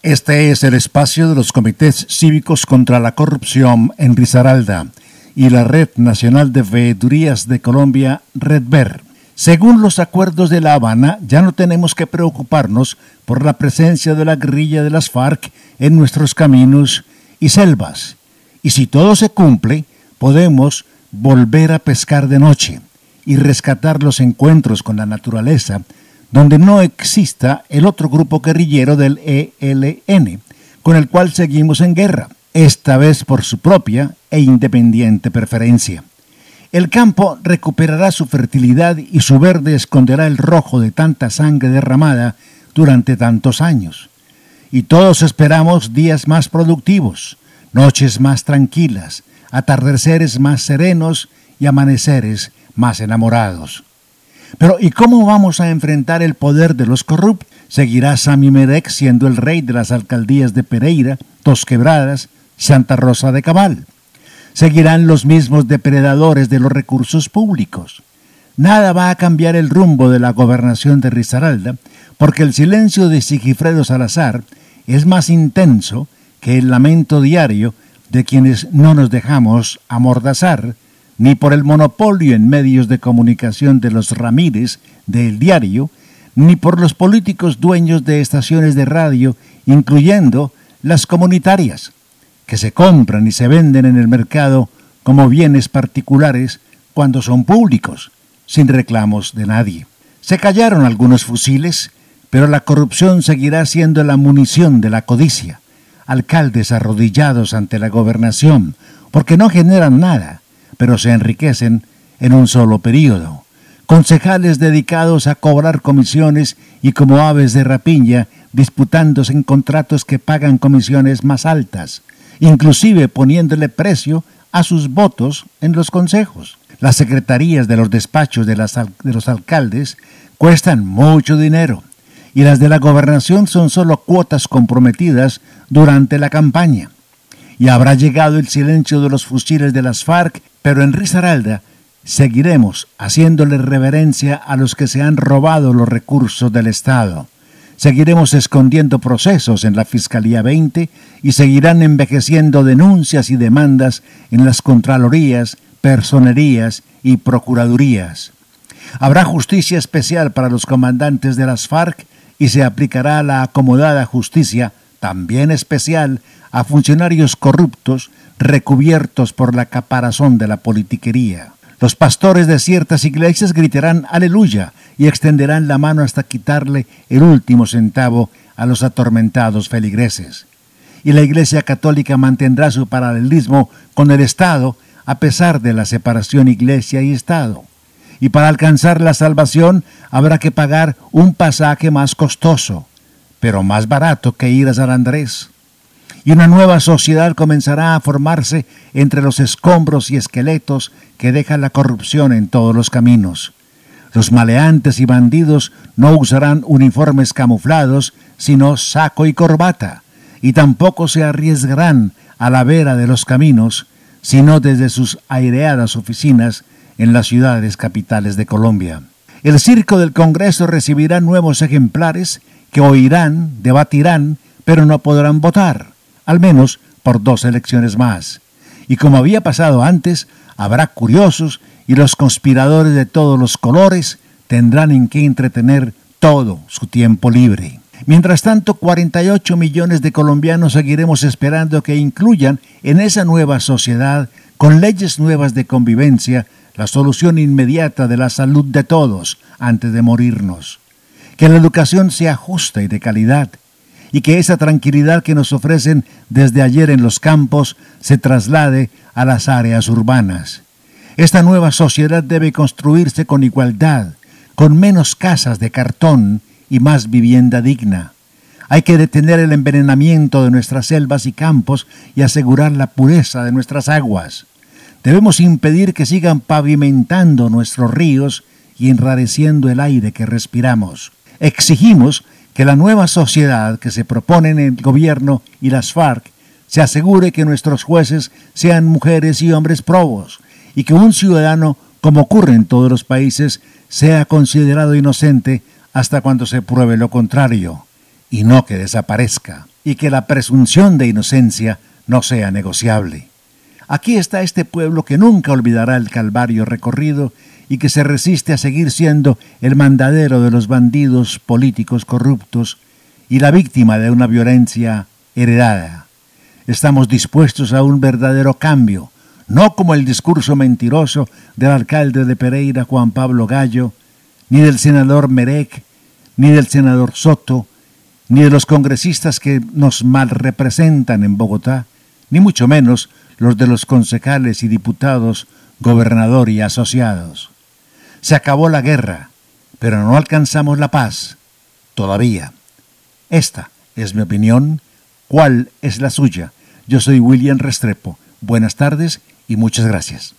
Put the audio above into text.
Este es el espacio de los comités cívicos contra la corrupción en Risaralda y la Red Nacional de Veedurías de Colombia, RedVer. Según los acuerdos de La Habana, ya no tenemos que preocuparnos por la presencia de la guerrilla de las FARC en nuestros caminos y selvas. Y si todo se cumple, podemos volver a pescar de noche y rescatar los encuentros con la naturaleza, donde no exista el otro grupo guerrillero del ELN, con el cual seguimos en guerra, esta vez por su propia e independiente preferencia. El campo recuperará su fertilidad y su verde esconderá el rojo de tanta sangre derramada durante tantos años. Y todos esperamos días más productivos, noches más tranquilas, atardeceres más serenos y amaneceres más enamorados. Pero ¿y cómo vamos a enfrentar el poder de los corruptos? ¿Seguirá Sami Medec siendo el rey de las alcaldías de Pereira, Dos Quebradas, Santa Rosa de Cabal? ¿Seguirán los mismos depredadores de los recursos públicos? Nada va a cambiar el rumbo de la gobernación de Risaralda, porque el silencio de Sigifredo Salazar es más intenso que el lamento diario de quienes no nos dejamos amordazar, ni por el monopolio en medios de comunicación de los Ramírez del Diario, ni por los políticos dueños de estaciones de radio, incluyendo las comunitarias, que se compran y se venden en el mercado como bienes particulares cuando son públicos, sin reclamos de nadie. Se callaron algunos fusiles, pero la corrupción seguirá siendo la munición de la codicia. Alcaldes arrodillados ante la gobernación, porque no generan nada, pero se enriquecen en un solo período. Concejales dedicados a cobrar comisiones y como aves de rapiña disputándose en contratos que pagan comisiones más altas, inclusive poniéndole precio a sus votos en los consejos. Las secretarías de los despachos de los alcaldes cuestan mucho dinero y las de la gobernación son solo cuotas comprometidas durante la campaña. Y habrá llegado el silencio de los fusiles de las FARC, pero en Risaralda seguiremos haciéndole reverencia a los que se han robado los recursos del Estado. Seguiremos escondiendo procesos en la Fiscalía 20 y seguirán envejeciendo denuncias y demandas en las Contralorías, Personerías y Procuradurías. Habrá justicia especial para los comandantes de las FARC y se aplicará la acomodada justicia, también especial, a funcionarios corruptos recubiertos por la caparazón de la politiquería. Los pastores de ciertas iglesias gritarán aleluya y extenderán la mano hasta quitarle el último centavo a los atormentados feligreses. Y la Iglesia Católica mantendrá su paralelismo con el Estado a pesar de la separación Iglesia y Estado. Y para alcanzar la salvación habrá que pagar un pasaje más costoso, pero más barato que ir a San Andrés. Y una nueva sociedad comenzará a formarse entre los escombros y esqueletos que deja la corrupción en todos los caminos. Los maleantes y bandidos no usarán uniformes camuflados, sino saco y corbata, y tampoco se arriesgarán a la vera de los caminos, sino desde sus aireadas oficinas en las ciudades capitales de Colombia. El circo del Congreso recibirá nuevos ejemplares que oirán, debatirán, pero no podrán votar, al menos por 2 elecciones más. Y como había pasado antes, habrá curiosos y los conspiradores de todos los colores tendrán en qué entretener todo su tiempo libre. Mientras tanto, 48 millones de colombianos seguiremos esperando que incluyan en esa nueva sociedad, con leyes nuevas de convivencia, la solución inmediata de la salud de todos antes de morirnos. Que la educación sea justa y de calidad, y que esa tranquilidad que nos ofrecen desde ayer en los campos se traslade a las áreas urbanas. Esta nueva sociedad debe construirse con igualdad, con menos casas de cartón y más vivienda digna. Hay que detener el envenenamiento de nuestras selvas y campos y asegurar la pureza de nuestras aguas. Debemos impedir que sigan pavimentando nuestros ríos y enrareciendo el aire que respiramos. Exigimos que la nueva sociedad que se proponen el gobierno y las FARC se asegure que nuestros jueces sean mujeres y hombres probos y que un ciudadano, como ocurre en todos los países, sea considerado inocente hasta cuando se pruebe lo contrario. y no que desaparezca, y que la presunción de inocencia no sea negociable. Aquí está este pueblo que nunca olvidará el calvario recorrido y que se resiste a seguir siendo el mandadero de los bandidos políticos corruptos y la víctima de una violencia heredada. Estamos dispuestos a un verdadero cambio, no como el discurso mentiroso del alcalde de Pereira, Juan Pablo Gallo, ni del senador Merec, ni del senador Soto, ni de los congresistas que nos mal representan en Bogotá, ni mucho menos los de los concejales y diputados, gobernador y asociados. Se acabó la guerra, pero no alcanzamos la paz, todavía. Esta es mi opinión. ¿Cuál es la suya? Yo soy William Restrepo. Buenas tardes y muchas gracias.